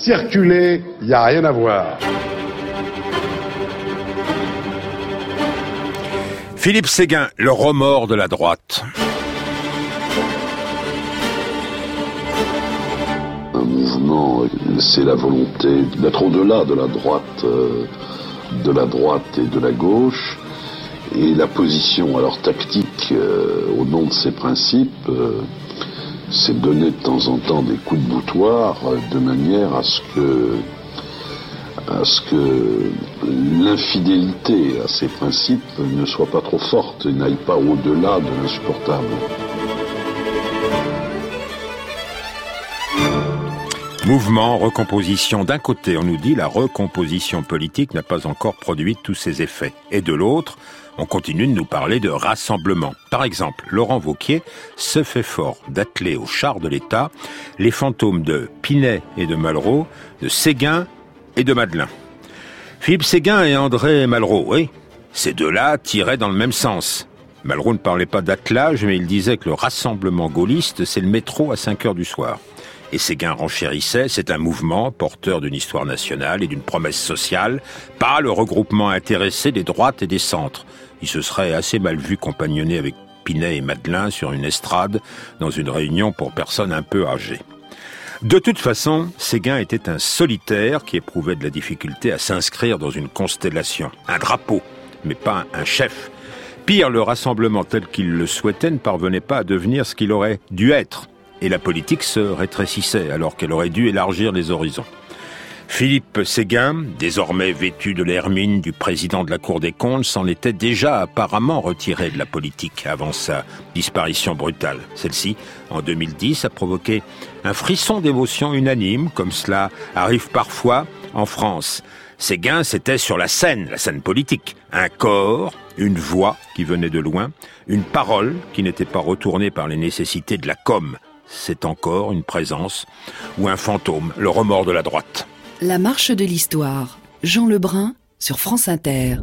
circuler, il n'y a rien à voir. Philippe Séguin, le remords de la droite. Un mouvement, c'est la volonté d'être au-delà de la droite et de la gauche. Et la position, alors tactique, au nom de ces principes, c'est de donner de temps en temps des coups de boutoir de manière à ce que l'infidélité à ces principes ne soit pas trop forte et n'aille pas au-delà de l'insupportable. Mouvement, recomposition. D'un côté, on nous dit la recomposition politique n'a pas encore produit tous ses effets. Et de l'autre, on continue de nous parler de rassemblement. Par exemple, Laurent Wauquiez se fait fort d'atteler au char de l'État les fantômes de Pinet et de Malraux, de Séguin et de Madelin. Philippe Séguin et André Malraux, oui, ces deux-là tiraient dans le même sens. Malraux ne parlait pas d'attelage, mais il disait que le rassemblement gaulliste, c'est le métro à 5 heures du soir. Et Séguin renchérissait, c'est un mouvement porteur d'une histoire nationale et d'une promesse sociale, pas le regroupement intéressé des droites et des centres. Il se serait assez mal vu compagnonner avec Pinet et Madelin sur une estrade dans une réunion pour personnes un peu âgées. De toute façon, Séguin était un solitaire qui éprouvait de la difficulté à s'inscrire dans une constellation, un drapeau, mais pas un chef. Pire, le rassemblement tel qu'il le souhaitait ne parvenait pas à devenir ce qu'il aurait dû être. Et la politique se rétrécissait alors qu'elle aurait dû élargir les horizons. Philippe Séguin, désormais vêtu de l'hermine du président de la Cour des comptes, s'en était déjà apparemment retiré de la politique avant sa disparition brutale. Celle-ci, en 2010, a provoqué un frisson d'émotion unanime, comme cela arrive parfois en France. Séguin, c'était sur la scène politique. Un corps, une voix qui venait de loin, une parole qui n'était pas retournée par les nécessités de la com'. C'est encore une présence ou un fantôme, le remords de la droite. La marche de l'histoire. Jean Lebrun sur France Inter.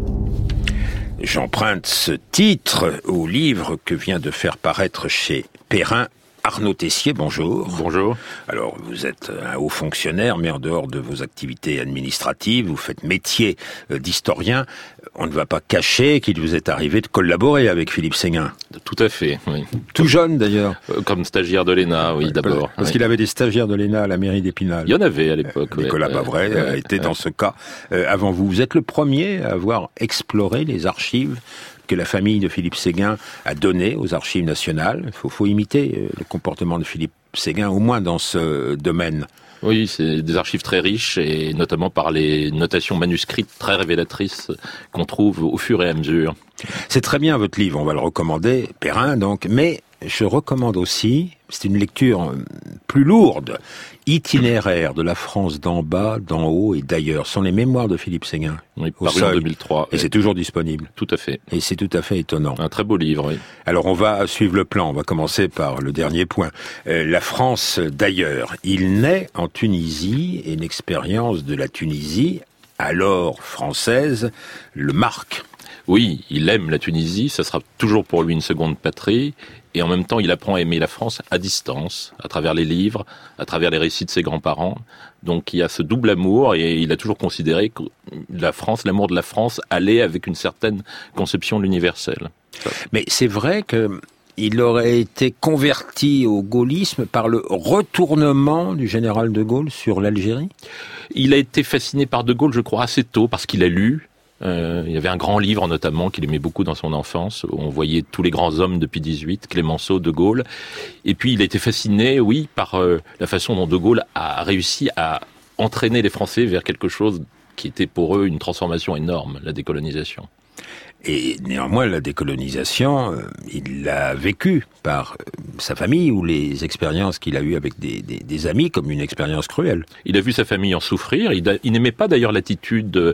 J'emprunte ce titre au livre que vient de faire paraître chez Perrin Arnaud Tessier, bonjour. Bonjour. Alors, vous êtes un haut fonctionnaire, mais en dehors de vos activités administratives, vous faites métier d'historien. On ne va pas cacher qu'il vous est arrivé de collaborer avec Philippe Séguin. Tout à fait, oui. Tout jeune, d'ailleurs. Comme stagiaire de l'ENA, oui, d'abord. Parce qu'il avait des stagiaires de l'ENA à la mairie d'Épinal. Il y en avait à l'époque. Nicolas Bavray a été dans ce cas avant vous. Vous êtes le premier à avoir exploré les archives que la famille de Philippe Séguin a donné aux archives nationales. Il faut imiter le comportement de Philippe Séguin, au moins dans ce domaine. Oui, c'est des archives très riches, et notamment par les notations manuscrites très révélatrices qu'on trouve au fur et à mesure. C'est très bien votre livre, on va le recommander, Perrin donc, mais je recommande aussi, c'est une lecture plus lourde, Itinéraire de la France d'en bas, d'en haut et d'ailleurs. Ce sont les mémoires de Philippe Séguin. Oui, paru en 2003. Et c'est toujours disponible. Tout à fait. Et c'est tout à fait étonnant. Un très beau livre, oui. Alors on va suivre le plan, on va commencer par le dernier point. La France d'ailleurs. Il naît en Tunisie et l'expérience de la Tunisie, alors française, le marque. Oui, il aime la Tunisie, ça sera toujours pour lui une seconde patrie, et en même temps il apprend à aimer la France à distance, à travers les livres, à travers les récits de ses grands-parents. Donc il y a ce double amour, et il a toujours considéré que la France, l'amour de la France, allait avec une certaine conception de l'universel. Mais c'est vrai que il aurait été converti au gaullisme par le retournement du général de Gaulle sur l'Algérie. Il a été fasciné par de Gaulle, je crois, assez tôt, parce qu'il a lu. Il y avait un grand livre notamment qu'il aimait beaucoup dans son enfance, où on voyait tous les grands hommes depuis 18, Clémenceau, de Gaulle. Et puis il a été fasciné, oui, par la façon dont de Gaulle a réussi à entraîner les Français vers quelque chose qui était pour eux une transformation énorme, la décolonisation. Et néanmoins, la décolonisation, il l'a vécue par sa famille ou les expériences qu'il a eues avec des amis comme une expérience cruelle. Il a vu sa famille en souffrir. Il n'aimait pas d'ailleurs l'attitude de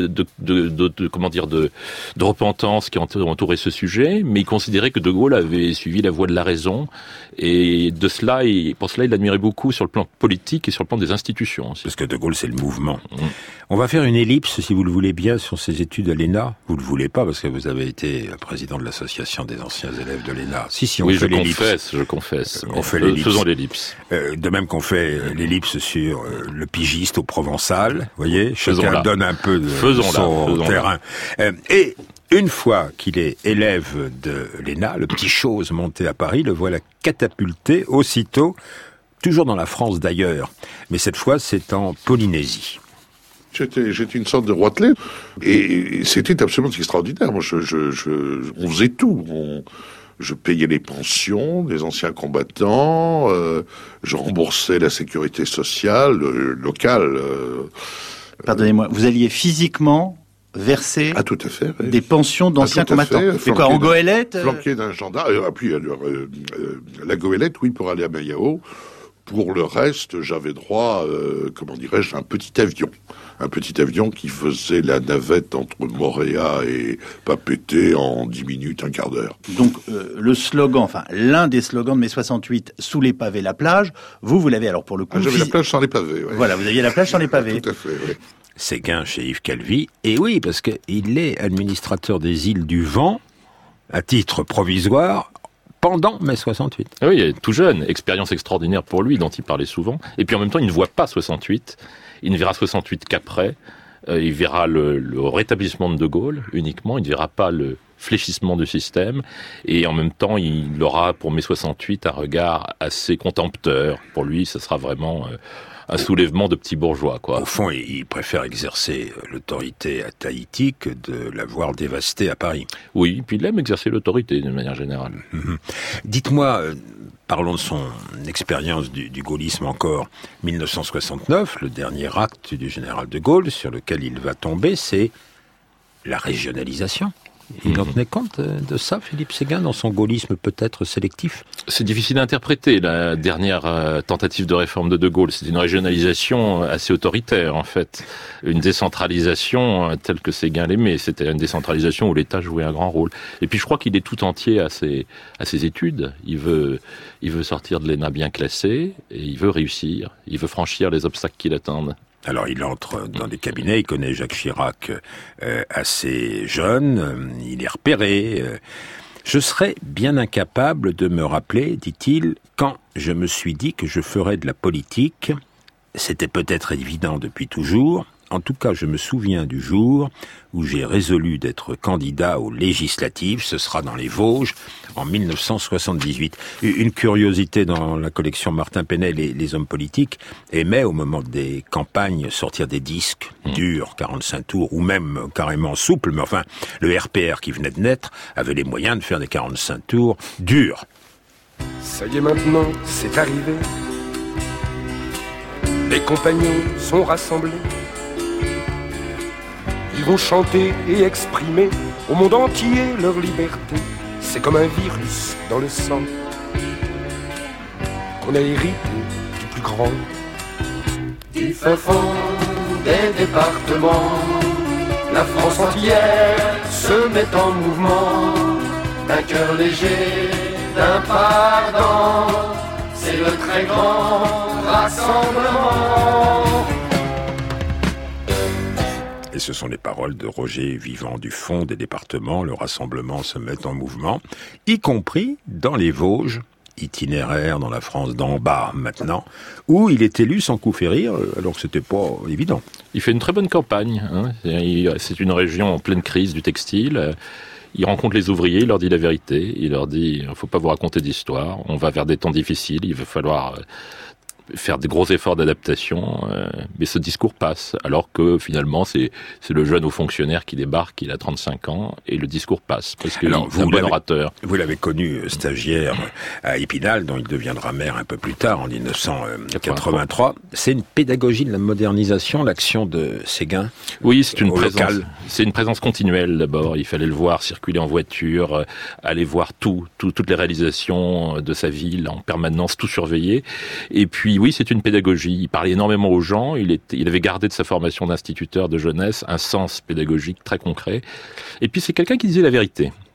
repentance qui entourait ce sujet, mais il considérait que de Gaulle avait suivi la voie de la raison. Et pour cela, il l'admirait beaucoup sur le plan politique et sur le plan des institutions aussi. Parce que de Gaulle, c'est le mouvement. On va faire une ellipse, si vous le voulez bien, sur ses études à l'ENA. Vous le voulez pas, parce que vous avez été président de l'association des anciens élèves de l'ENA. Si, on oui, fait l'ellipse. Je confesse. On fait l'ellipse. Faisons l'ellipse. De même qu'on fait l'ellipse sur le pigiste au Provençal, vous voyez, chacun donne un peu de son terrain. Et une fois qu'il est élève de l'ENA, le petit chose monté à Paris, le voilà catapulté aussitôt, toujours dans la France d'ailleurs, mais cette fois c'est en Polynésie. J'étais une sorte de roitelet, et c'était absolument extraordinaire. Moi, on faisait tout. Je payais les pensions des anciens combattants, je remboursais la sécurité sociale locale. Pardonnez-moi, vous alliez physiquement verser tout à fait, oui. des pensions d'anciens combattants. C'est quoi, en goélette Flanqué d'un gendarme. Puis la goélette, oui, pour aller à Mayao. Pour le reste, j'avais droit, à un petit avion. Un petit avion qui faisait la navette entre Mooréa et Papeete en 10 minutes, un quart d'heure. Donc, le slogan, l'un des slogans de mai 68, sous les pavés, la plage, vous l'avez alors pour le coup... j'avais la plage sans les pavés, oui. Voilà, vous aviez la plage sans les pavés. Tout à fait, oui. Séguin chez Yves Calvi, et oui, parce qu'il est administrateur des îles du Vent, à titre provisoire, pendant mai 68. Ah oui, il est tout jeune, expérience extraordinaire pour lui, dont il parlait souvent. Et puis en même temps, il ne voit pas 68. Il ne verra 68 qu'après. Il verra le rétablissement de Gaulle uniquement. Il ne verra pas le fléchissement du système. Et en même temps, il aura pour mai 68 un regard assez contempteur. Pour lui, ce sera vraiment un soulèvement de petits bourgeois, quoi. Au fond, il préfère exercer l'autorité à Tahiti que de l'avoir dévastée à Paris. Oui, puis il aime exercer l'autorité d'une manière générale. Dites-moi, parlons de son expérience du gaullisme encore. 1969, le dernier acte du général de Gaulle sur lequel il va tomber, c'est la régionalisation. Il en tenait compte de ça, Philippe Séguin, dans son gaullisme peut-être sélectif? C'est difficile à interpréter. La dernière tentative de réforme de Gaulle, c'était une régionalisation assez autoritaire, en fait. Une décentralisation telle que Séguin l'aimait. C'était une décentralisation où l'État jouait un grand rôle. Et puis je crois qu'il est tout entier à ses études. Il veut sortir de l'ENA bien classé, et il veut réussir. Il veut franchir les obstacles qui l'attendent. Alors il entre dans des cabinets, il connaît Jacques Chirac assez jeune, il est repéré. Je serais bien incapable de me rappeler, dit-il, quand je me suis dit que je ferais de la politique. C'était peut-être évident depuis toujours. En tout cas, je me souviens du jour où j'ai résolu d'être candidat aux législatives. Ce sera dans les Vosges, en 1978. Une curiosité dans la collection Martin Penel, les hommes politiques aimaient, au moment des campagnes, sortir des disques durs, 45 tours, ou même carrément souples. Mais enfin, le RPR qui venait de naître avait les moyens de faire des 45 tours durs. Ça y est maintenant, c'est arrivé. Les compagnons sont rassemblés. Ils vont chanter et exprimer au monde entier leur liberté. C'est comme un virus dans le sang qu'on a hérité du plus grand. Du fin fond des départements, la France entière se met en mouvement. D'un cœur léger, d'un pas ardent, c'est le très grand rassemblement. Et ce sont les paroles de Roger Vivant du fond des départements. Le rassemblement se met en mouvement, y compris dans les Vosges, itinéraire dans la France d'en bas maintenant, où il est élu sans coup férir, alors que c'était pas évident. Il fait une très bonne campagne. C'est une région en pleine crise du textile. Il rencontre les ouvriers, il leur dit la vérité. Il leur dit, il ne faut pas vous raconter d'histoire. On va vers des temps difficiles. Il va falloir faire des gros efforts d'adaptation, mais ce discours passe, alors que finalement c'est le jeune haut fonctionnaire qui débarque, il a 35 ans, et le discours passe, parce qu'il est un bon orateur. Vous l'avez connu stagiaire à Épinal, dont il deviendra maire un peu plus tard, en 1983. C'est une pédagogie de la modernisation, l'action de Séguin? Oui, c'est une présence continuelle d'abord. Il fallait le voir circuler en voiture, aller voir toutes les réalisations de sa ville en permanence, tout surveiller. Et puis oui, c'est une pédagogie. Il parlait énormément aux gens. Il avait gardé de sa formation d'instituteur de jeunesse un sens pédagogique très concret. Et puis c'est quelqu'un qui disait la vérité.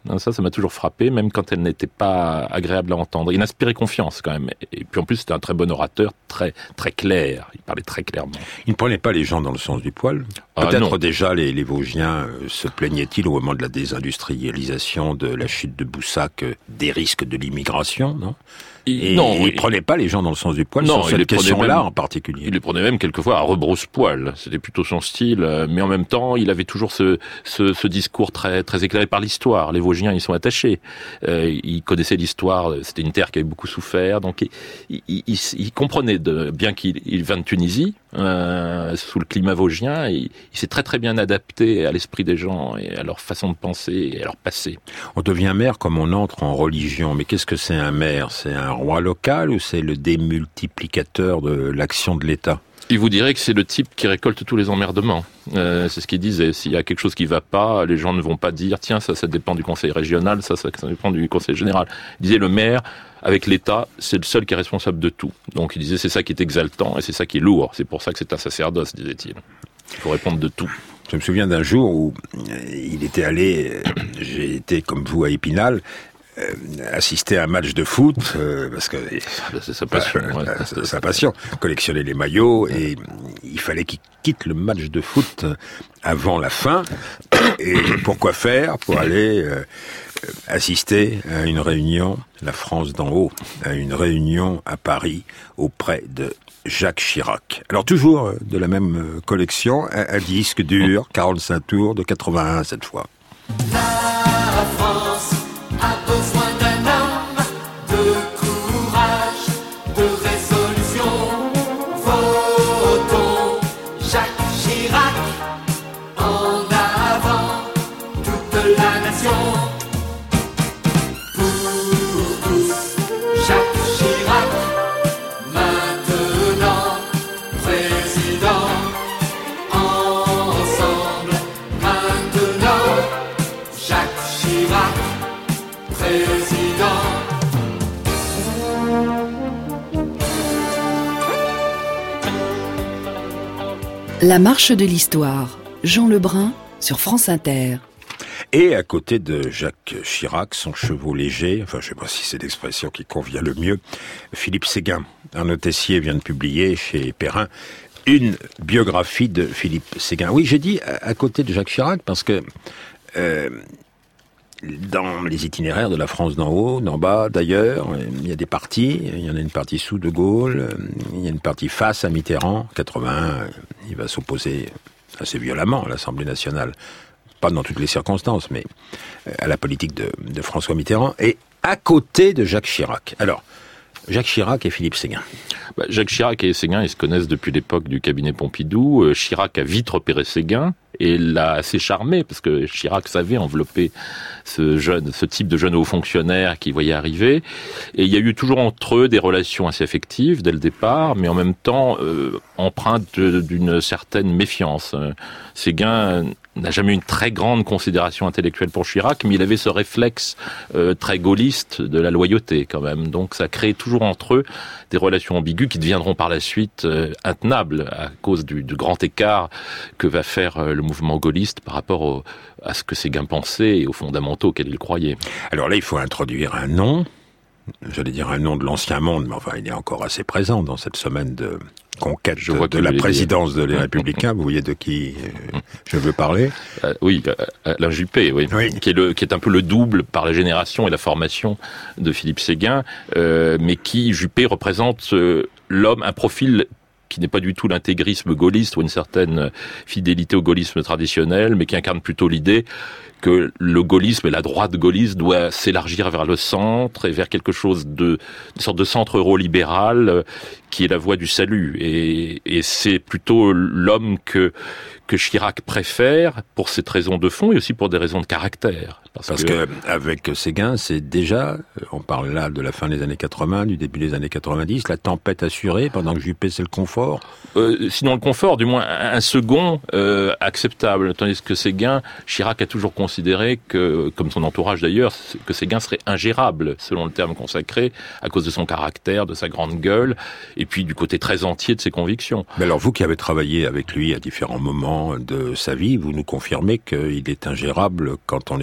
Ça m'a toujours frappé, même quand elle n'était pas agréable à entendre. Il inspirait confiance quand même. Et puis en plus, c'était un très bon orateur, très très clair. Il parlait très clairement. Il ne prenait pas les gens dans le sens du poil. Peut-être déjà les Vosgiens se plaignaient-ils au moment de la désindustrialisation, de la chute de Boussac, des risques de l'immigration, non ? Il prenait pas les gens dans le sens du poil sur cette question-là en particulier. Il les prenait même quelquefois à rebrousse-poil. C'était plutôt son style, mais en même temps, il avait toujours ce discours très très éclairé par l'histoire. Les Vosgiens y sont attachés. Ils connaissaient l'histoire. C'était une terre qui avait beaucoup souffert, donc il comprenait bien qu'il vient de Tunisie, sous le climat vosgien. Il s'est très très bien adapté à l'esprit des gens et à leur façon de penser et à leur passé. On devient maire comme on entre en religion. Mais qu'est-ce que c'est un maire ? C'est un roi local ou c'est le démultiplicateur de l'action de l'État ? Il vous dirait que c'est le type qui récolte tous les emmerdements. C'est ce qu'il disait. S'il y a quelque chose qui va pas, les gens ne vont pas dire tiens, ça dépend du conseil régional, ça dépend du conseil général. Il disait le maire, avec l'État, c'est le seul qui est responsable de tout. Donc il disait c'est ça qui est exaltant et c'est ça qui est lourd. C'est pour ça que c'est un sacerdoce, disait-il. Il faut répondre de tout. Je me souviens d'un jour où il était allé, j'ai été comme vous à Épinal, assister à un match de foot, parce que c'est sa passion, sa passion, collectionner les maillots, et il fallait qu'il quitte le match de foot avant la fin. Et pourquoi faire ? Pour aller assister à une réunion, la France d'en haut, à une réunion à Paris auprès de Jacques Chirac. Alors toujours de la même collection, un disque dur, 45 tours, de 81 cette fois. La France a besoin d'un homme de courage, de résolution. Votons Jacques Chirac, en avant toute la nation. Pour tous, Jacques Chirac, maintenant président. Ensemble, maintenant, Jacques Chirac, président. La marche de l'histoire. Jean Lebrun sur France Inter. Et à côté de Jacques Chirac, son chevau léger, enfin je ne sais pas si c'est l'expression qui convient le mieux, Philippe Séguin. Arnaud Tessier vient de publier chez Perrin une biographie de Philippe Séguin. Oui, j'ai dit à côté de Jacques Chirac parce que dans les itinéraires de la France d'en haut, d'en bas, d'ailleurs, il y a des partis. Il y en a une partie sous De Gaulle, il y a une partie face à Mitterrand. 81, il va s'opposer assez violemment à l'Assemblée nationale. Pas dans toutes les circonstances, mais à la politique de François Mitterrand. Et à côté de Jacques Chirac. Alors, Jacques Chirac et Philippe Séguin. Jacques Chirac et Séguin, ils se connaissent depuis l'époque du cabinet Pompidou. Chirac a vite repéré Séguin et l'a assez charmé parce que Chirac savait envelopper ce type de jeune haut fonctionnaire qu'il voyait arriver. Et il y a eu toujours entre eux des relations assez affectives dès le départ, mais en même temps empreintes d'une certaine méfiance. Séguin n'a jamais eu une très grande considération intellectuelle pour Chirac, mais il avait ce réflexe très gaulliste de la loyauté quand même. Donc ça crée toujours entre eux des relations ambiguës qui deviendront par la suite intenables à cause du grand écart que va faire le mouvement gaulliste par rapport à ce que Séguin pensait et aux fondamentaux auxquels il croyait. Alors là, il faut introduire un nom, j'allais dire un nom de l'ancien monde, mais enfin il est encore assez présent dans cette semaine de conquête de la présidence de les Républicains. Vous voyez de qui je veux parler. Oui, Alain Juppé, oui. Qui est un peu le double par la génération et la formation de Philippe Séguin, mais qui, Juppé, représente l'homme, un profil qui n'est pas du tout l'intégrisme gaulliste ou une certaine fidélité au gaullisme traditionnel, mais qui incarne plutôt l'idée que le gaullisme et la droite gaulliste doit s'élargir vers le centre et vers quelque chose une sorte de centre eurolibéral qui est la voie du salut. Et c'est plutôt l'homme que Chirac préfère pour cette raison de fond et aussi pour des raisons de caractère. Parce que avec Séguin, c'est déjà, on parle là de la fin des années 80, du début des années 90, la tempête assurée, pendant que Juppé c'est le confort. Sinon le confort, du moins un second acceptable. Tandis que Séguin, Chirac a toujours considéré que, comme son entourage d'ailleurs, que Séguin serait ingérable, selon le terme consacré, à cause de son caractère, de sa grande gueule, et puis du côté très entier de ses convictions. Mais alors vous qui avez travaillé avec lui à différents moments de sa vie, vous nous confirmez qu'il est ingérable quand on est son collègue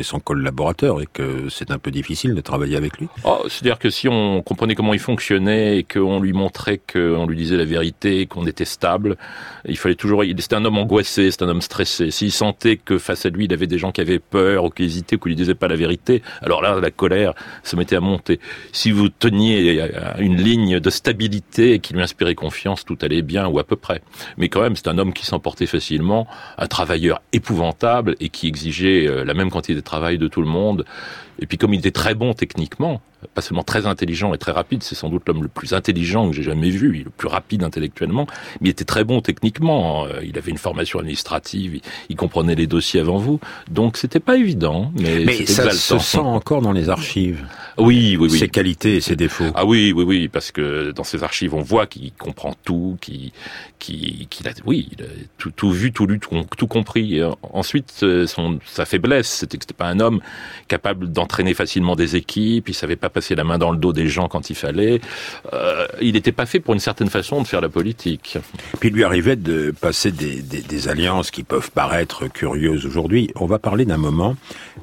collaborateur et que c'est un peu difficile de travailler avec lui? C'est-à-dire que si on comprenait comment il fonctionnait et qu'on lui montrait qu'on lui disait la vérité, qu'on était stable, il fallait toujours... C'était un homme angoissé, c'était un homme stressé. S'il sentait que face à lui, il avait des gens qui avaient peur ou qui hésitaient ou qui lui disaient pas la vérité, alors là, la colère se mettait à monter. Si vous teniez une ligne de stabilité et qui lui inspirait confiance, tout allait bien ou à peu près. Mais quand même, c'est un homme qui s'emportait facilement, un travailleur épouvantable et qui exigeait la même quantité de travail de tout le monde. Et puis comme il était très bon techniquement, pas seulement très intelligent et très rapide, c'est sans doute l'homme le plus intelligent que j'ai jamais vu, le plus rapide intellectuellement, mais il était très bon techniquement. Il avait une formation administrative, il comprenait les dossiers avant vous, donc c'était pas évident, mais ça exaltant. Se sent encore dans les archives. Oui. Ses qualités et ses défauts. Ah oui, parce que dans ses archives, on voit qu'il comprend tout, qu'il a tout vu, tout lu, tout compris. Et ensuite, sa faiblesse, c'était que c'était pas un homme capable d'entraîner facilement des équipes, il savait pas passer la main dans le dos des gens quand il fallait. Il n'était pas fait pour une certaine façon de faire la politique. Puis il lui arrivait de passer des alliances qui peuvent paraître curieuses aujourd'hui. On va parler d'un moment,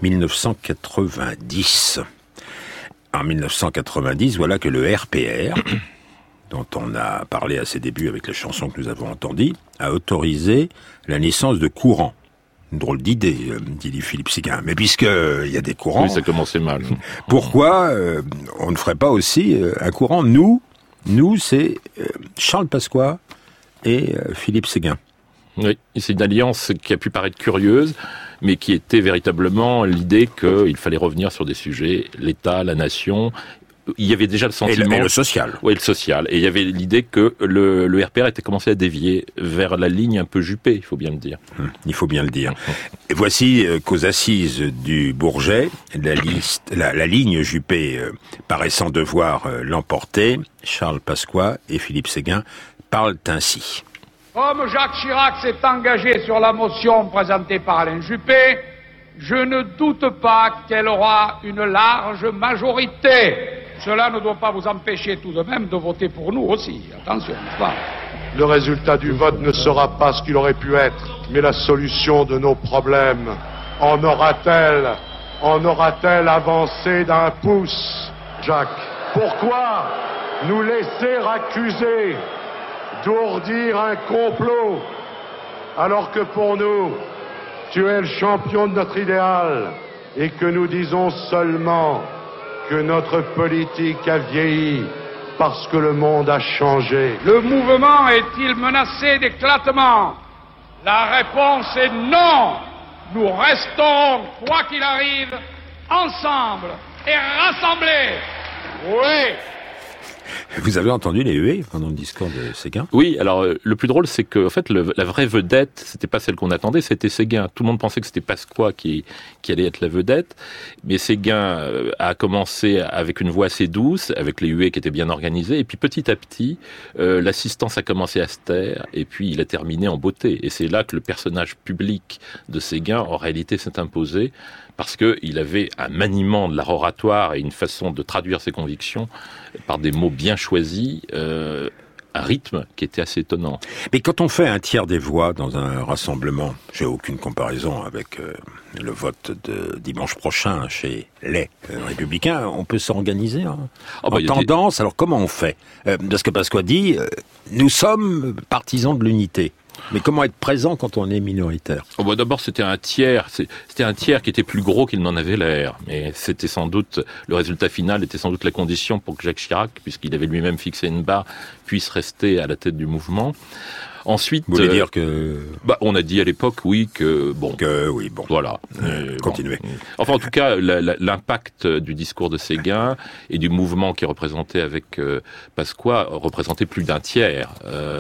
1990. En 1990, voilà que le RPR, dont on a parlé à ses débuts avec les chansons que nous avons entendues, a autorisé la naissance de courants. Une drôle d'idée, dit Philippe Séguin. Mais puisqu'il y a des courants... Oui, ça commençait mal. Pourquoi on ne ferait pas aussi un courant? Nous, c'est Charles Pasqua et Philippe Séguin. Oui, c'est une alliance qui a pu paraître curieuse, mais qui était véritablement l'idée qu'il fallait revenir sur des sujets, l'État, la nation. Il y avait déjà le sentiment... Et le social. Oui, le social. Et il y avait l'idée que le RPR était commencé à dévier vers la ligne un peu Juppé, il faut bien le dire. Il faut bien le dire. Et voici qu'aux assises du Bourget, la ligne Juppé paraissant devoir l'emporter, Charles Pasqua et Philippe Séguin parlent ainsi. Comme Jacques Chirac s'est engagé sur la motion présentée par Alain Juppé, je ne doute pas qu'elle aura une large majorité. Cela ne doit pas vous empêcher tout de même de voter pour nous aussi. Attention, n'est-ce pas ? Le résultat du vote ne sera pas ce qu'il aurait pu être, mais la solution de nos problèmes. En aura-t-elle avancé d'un pouce, Jacques? Pourquoi nous laisser accuser d'ourdir un complot, alors que pour nous, tu es le champion de notre idéal, et que nous disons seulement que notre politique a vieilli parce que le monde a changé. Le mouvement est-il menacé d'éclatement? La réponse est non. Nous restons, quoi qu'il arrive, ensemble et rassemblés. Oui. Vous avez entendu les huées pendant le discours de Séguin? Oui, alors le plus drôle, c'est que en fait, la vraie vedette, c'était pas celle qu'on attendait, c'était Séguin. Tout le monde pensait que c'était Pasqua qui allait être la vedette, mais Séguin a commencé avec une voix assez douce, avec les huées qui étaient bien organisées, et puis petit à petit, l'assistance a commencé à se taire, et puis il a terminé en beauté. Et c'est là que le personnage public de Séguin, en réalité, s'est imposé, parce qu'il avait un maniement de l'art oratoire et une façon de traduire ses convictions par des mots bien choisis, un rythme qui était assez étonnant. Mais quand on fait un tiers des voix dans un rassemblement, j'ai aucune comparaison avec le vote de dimanche prochain chez les Républicains, on peut s'organiser en tendance. Alors comment on fait? Parce que Pasqua dit, nous sommes partisans de l'unité. Mais comment être présent quand on est minoritaire? D'abord, c'était un tiers qui était plus gros qu'il n'en avait l'air. Mais c'était sans doute, le résultat final était sans doute la condition pour que Jacques Chirac, puisqu'il avait lui-même fixé une barre, puisse rester à la tête du mouvement. Ensuite, vous voulez dire que... on a dit à l'époque, oui, que bon. Voilà. Continuez. Bon. Enfin, en tout cas, l'impact du discours de Séguin et du mouvement qui est représenté avec Pasqua représentait plus d'un tiers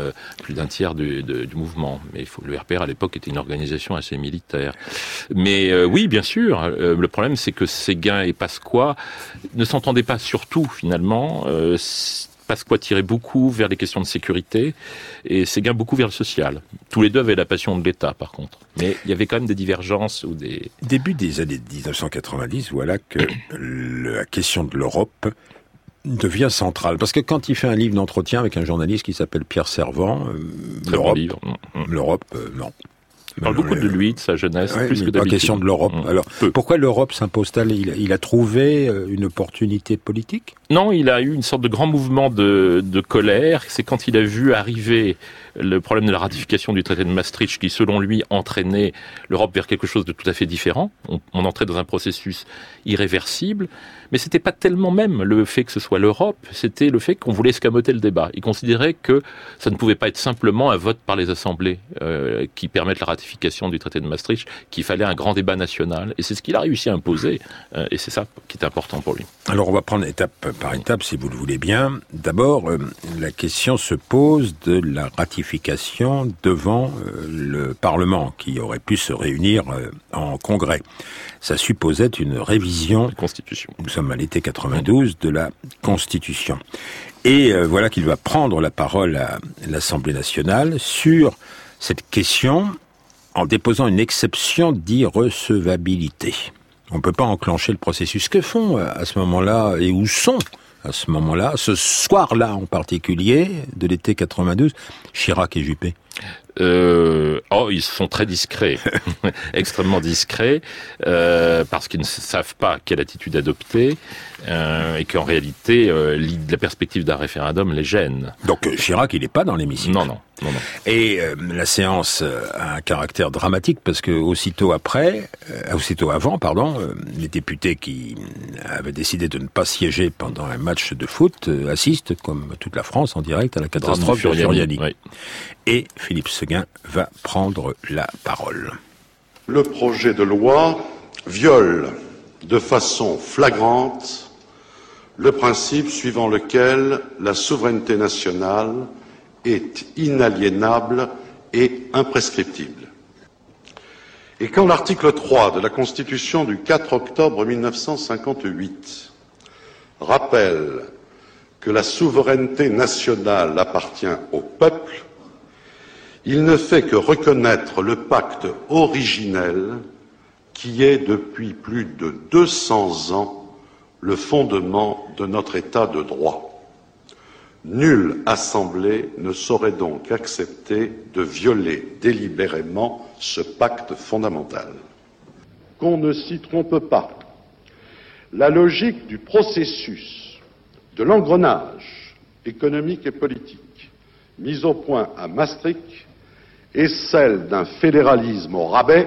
du mouvement. Mais le RPR à l'époque était une organisation assez militaire. Mais oui, bien sûr. Le problème, c'est que Séguin et Pasqua ne s'entendaient pas sur tout, finalement. Pasqua tirait beaucoup vers les questions de sécurité et Séguin beaucoup vers le social. Tous les deux avaient la passion de l'État, par contre. Mais il y avait quand même des divergences ou des... Début des années 1990, voilà que la question de l'Europe devient centrale. Parce que quand il fait un livre d'entretien avec un journaliste qui s'appelle Pierre Servant, l'Europe, non. On parle beaucoup de lui, de sa jeunesse, ouais, plus que pas d'habitude. question de l'Europe. Alors, pourquoi l'Europe s'impose-t-elle ? Il a trouvé une opportunité politique ? Non, il a eu une sorte de grand mouvement de colère. C'est quand il a vu arriver le problème de la ratification du traité de Maastricht qui, selon lui, entraînait l'Europe vers quelque chose de tout à fait différent. On entrait dans un processus irréversible. Mais c'était pas tellement même le fait que ce soit l'Europe, c'était le fait qu'on voulait escamoter le débat. Il considérait que ça ne pouvait pas être simplement un vote par les assemblées qui permettent la ratification du traité de Maastricht, qu'il fallait un grand débat national. Et c'est ce qu'il a réussi à imposer. Et c'est ça qui est important pour lui. Alors on va prendre étape par étape, si vous le voulez bien. D'abord, la question se pose de la ratification devant le Parlement, qui aurait pu se réunir en congrès. Ça supposait une révision. La Constitution. Nous sommes à l'été 92 de la Constitution. Et voilà qu'il va prendre la parole à l'Assemblée nationale sur cette question en déposant une exception d'irrecevabilité. On ne peut pas enclencher le processus. Que font à ce moment-là et où sont à ce moment-là, ce soir-là en particulier, de l'été 92, Chirac et Juppé? Ils sont très discrets, extrêmement discrets, parce qu'ils ne savent pas quelle attitude adopter, et qu'en réalité, la perspective d'un référendum les gêne. Donc Chirac, il n'est pas dans l'hémicycle. Non. Et la séance a un caractère dramatique parce que aussitôt avant, les députés qui avaient décidé de ne pas siéger pendant un match de foot assistent, comme toute la France, en direct à la catastrophe de Furiani. Oui. Et Philippe Séguin va prendre la parole. Le projet de loi viole de façon flagrante le principe suivant lequel la souveraineté nationale est inaliénable et imprescriptible. Et quand l'article 3 de la Constitution du 4 octobre 1958 rappelle que la souveraineté nationale appartient au peuple, il ne fait que reconnaître le pacte originel qui est depuis plus de 200 ans le fondement de notre État de droit. Nulle assemblée ne saurait donc accepter de violer délibérément ce pacte fondamental. Qu'on ne s'y trompe pas. La logique du processus de l'engrenage économique et politique mis au point à Maastricht est celle d'un fédéralisme au rabais,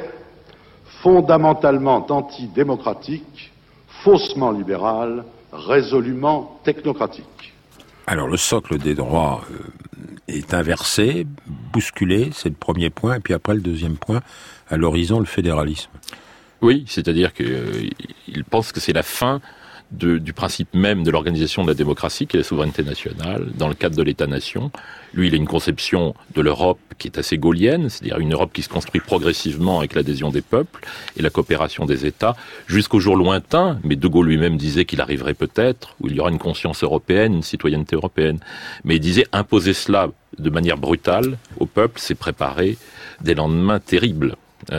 fondamentalement antidémocratique, faussement libéral, résolument technocratique. Alors le socle des droits est inversé, bousculé, c'est le premier point, et puis après le deuxième point, à l'horizon, le fédéralisme. Oui, c'est-à-dire qu'il pense que c'est la fin du principe même de l'organisation de la démocratie, qui est la souveraineté nationale, dans le cadre de l'État-nation. Lui, il a une conception de l'Europe qui est assez gaullienne, c'est-à-dire une Europe qui se construit progressivement avec l'adhésion des peuples et la coopération des États, jusqu'au jour lointain, mais De Gaulle lui-même disait qu'il arriverait peut-être, où il y aura une conscience européenne, une citoyenneté européenne. Mais il disait imposer cela de manière brutale au peuple, c'est préparer des lendemains terribles.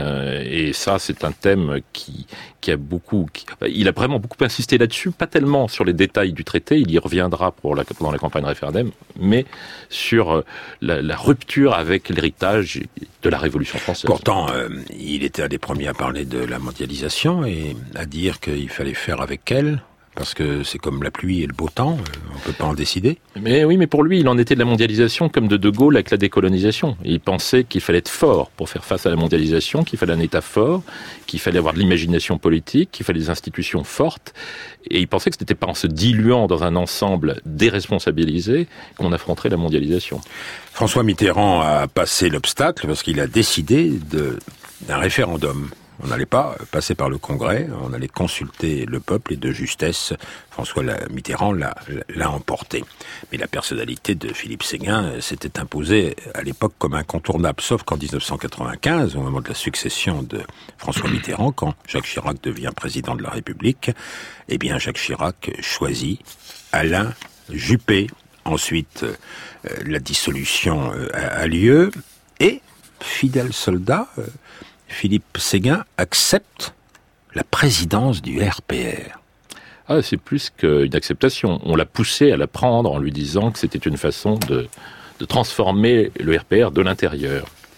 Et ça, c'est un thème qui a il a vraiment beaucoup insisté là-dessus, pas tellement sur les détails du traité, il y reviendra pendant la campagne référendaire, mais sur la rupture avec l'héritage de la Révolution française. Pourtant, il était un des premiers à parler de la mondialisation et à dire qu'il fallait faire avec elle. Parce que c'est comme la pluie et le beau temps, on peut pas en décider. Mais oui, mais pour lui, il en était de la mondialisation comme de Gaulle avec la décolonisation. Il pensait qu'il fallait être fort pour faire face à la mondialisation, qu'il fallait un État fort, qu'il fallait avoir de l'imagination politique, qu'il fallait des institutions fortes. Et il pensait que ce n'était pas en se diluant dans un ensemble déresponsabilisé qu'on affronterait la mondialisation. François Mitterrand a passé l'obstacle parce qu'il a décidé d'un référendum. On n'allait pas passer par le Congrès, on allait consulter le peuple et de justesse, François Mitterrand l'a emporté. Mais la personnalité de Philippe Séguin s'était imposée à l'époque comme incontournable, sauf qu'en 1995, au moment de la succession de François Mitterrand, quand Jacques Chirac devient président de la République, eh bien Jacques Chirac choisit Alain Juppé. Ensuite, la dissolution a lieu et, fidèle soldat, Philippe Séguin accepte la présidence du RPR. Ah, c'est plus qu'une acceptation. On l'a poussé à la prendre en lui disant que c'était une façon de transformer le RPR de l'intérieur.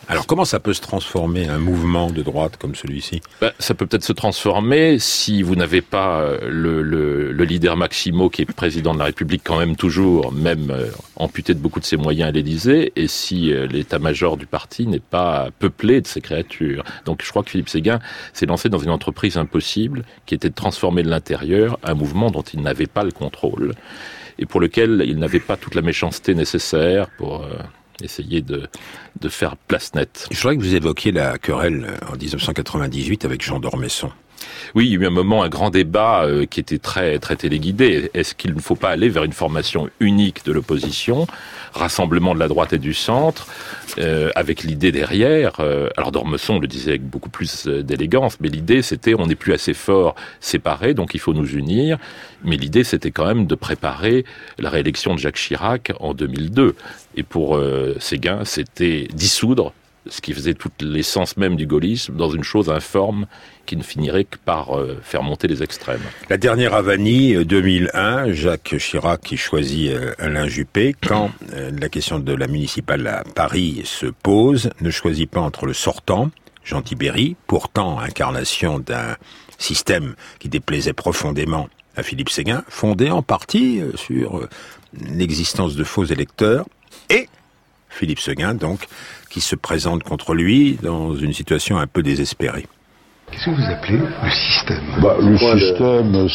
Alors comment ça peut se transformer un mouvement de droite comme celui-ci ? Ça peut peut-être se transformer si vous n'avez pas le leader Maximo qui est président de la République quand même toujours, même amputé de beaucoup de ses moyens à l'Élysée, et si l'état-major du parti n'est pas peuplé de ces créatures. Donc je crois que Philippe Séguin s'est lancé dans une entreprise impossible qui était de transformer de l'intérieur un mouvement dont il n'avait pas le contrôle et pour lequel il n'avait pas toute la méchanceté nécessaire pour essayer de faire place nette. Je voudrais que vous évoquiez la querelle en 1998 avec Jean d'Ormesson. Oui, il y a eu un moment, un grand débat qui était très téléguidé. Est-ce qu'il ne faut pas aller vers une formation unique de l'opposition, rassemblement de la droite et du centre, avec l'idée derrière, alors d'Ormesson le disait avec beaucoup plus d'élégance, mais l'idée c'était on n'est plus assez fort séparés, donc il faut nous unir, mais l'idée c'était quand même de préparer la réélection de Jacques Chirac en 2002. Et pour Séguin, c'était dissoudre ce qui faisait tout l'essence même du gaullisme dans une chose informe qui ne finirait que par faire monter les extrêmes. La dernière Havanie, 2001, Jacques Chirac qui choisit Alain Juppé. Quand la question de la municipale à Paris se pose, ne choisit pas entre le sortant, Jean Tibéri, pourtant incarnation d'un système qui déplaisait profondément à Philippe Séguin, fondé en partie sur l'existence de faux électeurs, et Philippe Séguin, donc, qui se présente contre lui dans une situation un peu désespérée. Qu'est-ce que vous appelez le système ? Le système,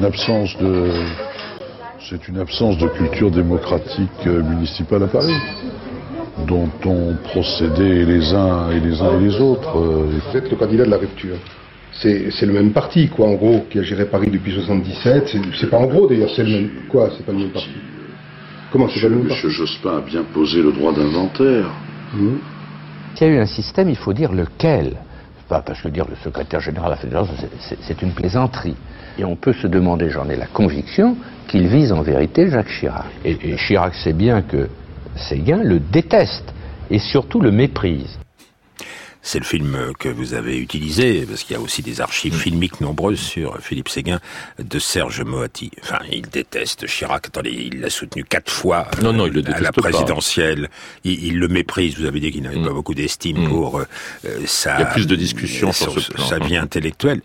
c'est une absence de culture démocratique municipale à Paris, dont ont procédé les uns et les autres. Vous êtes le candidat de la rupture. C'est le même parti, quoi, en gros, qui a géré Paris depuis 77. C'est pas en gros, d'ailleurs, c'est le même... Quoi, c'est pas le même parti ? Comment c'est pas le même parti ? M. Jospin a bien posé le droit d'inventaire. S'il y a eu un système, il faut dire lequel. Pas parce que dire le secrétaire général de la Fédération, c'est une plaisanterie. Et on peut se demander, j'en ai la conviction, qu'il vise en vérité Jacques Chirac. Et Chirac sait bien que Séguin le déteste et surtout le méprise. C'est le film que vous avez utilisé, parce qu'il y a aussi des archives filmiques nombreuses sur Philippe Séguin, de Serge Moati. Enfin, il déteste Chirac. Attendez, il l'a soutenu 4 fois à la présidentielle. Il le méprise. Vous avez dit qu'il n'avait pas beaucoup d'estime pour sa... Il y a plus de discussions sur ce plan. Sa vie intellectuelle.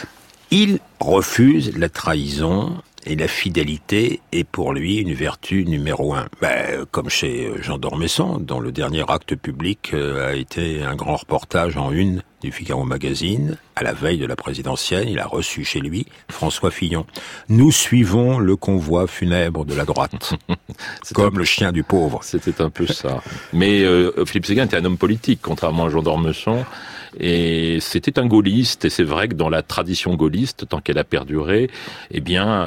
Il refuse la trahison. Et la fidélité est pour lui une vertu numéro 1. Comme chez Jean d'Ormesson, dont le dernier acte public a été un grand reportage en une du Figaro Magazine. À la veille de la présidentielle, il a reçu chez lui François Fillon. Nous suivons le convoi funèbre de la droite, comme le chien du pauvre. C'était un peu ça. Mais Philippe Séguin était un homme politique, contrairement à Jean d'Ormesson. Et c'était un gaulliste, et c'est vrai que dans la tradition gaulliste, tant qu'elle a perduré, eh bien,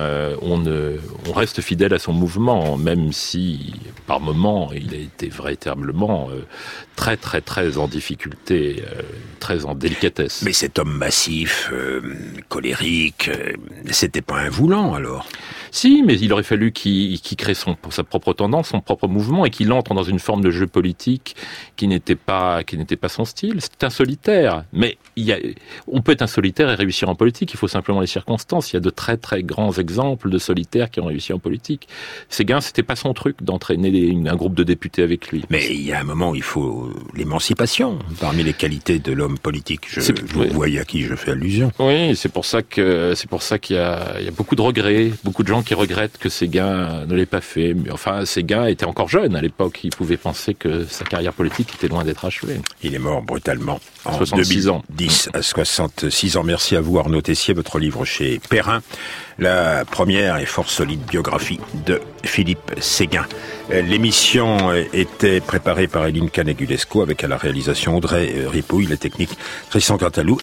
on reste fidèle à son mouvement, même si, par moments, il a été véritablement très en difficulté, très en délicatesse. Mais cet homme massif, colérique, c'était pas un voulant, alors ? Si, mais il aurait fallu qu'il crée sa propre tendance, son propre mouvement, et qu'il entre dans une forme de jeu politique qui n'était pas son style. C'est un solitaire. Mais on peut être un solitaire et réussir en politique. Il faut simplement les circonstances. Il y a de très grands exemples de solitaires qui ont réussi en politique. Séguin, c'était pas son truc d'entraîner un groupe de députés avec lui. Mais il y a un moment où il faut l'émancipation parmi les qualités de l'homme politique. Vous voyez à qui je fais allusion. Oui, c'est pour ça qu'il y a beaucoup de regrets, beaucoup de gens qui regrettent que Séguin ne l'ait pas fait. Mais enfin, Séguin était encore jeune à l'époque. Il pouvait penser que sa carrière politique était loin d'être achevée. Il est mort brutalement en 66 ans. 2010 à 66 ans. Merci à vous Arnaud Tessier, votre livre chez Perrin. La première et fort solide biographie de Philippe Séguin. L'émission était préparée par Eline Canegulesco avec à la réalisation Audrey Ripouille, la technique Tristan Cantalou.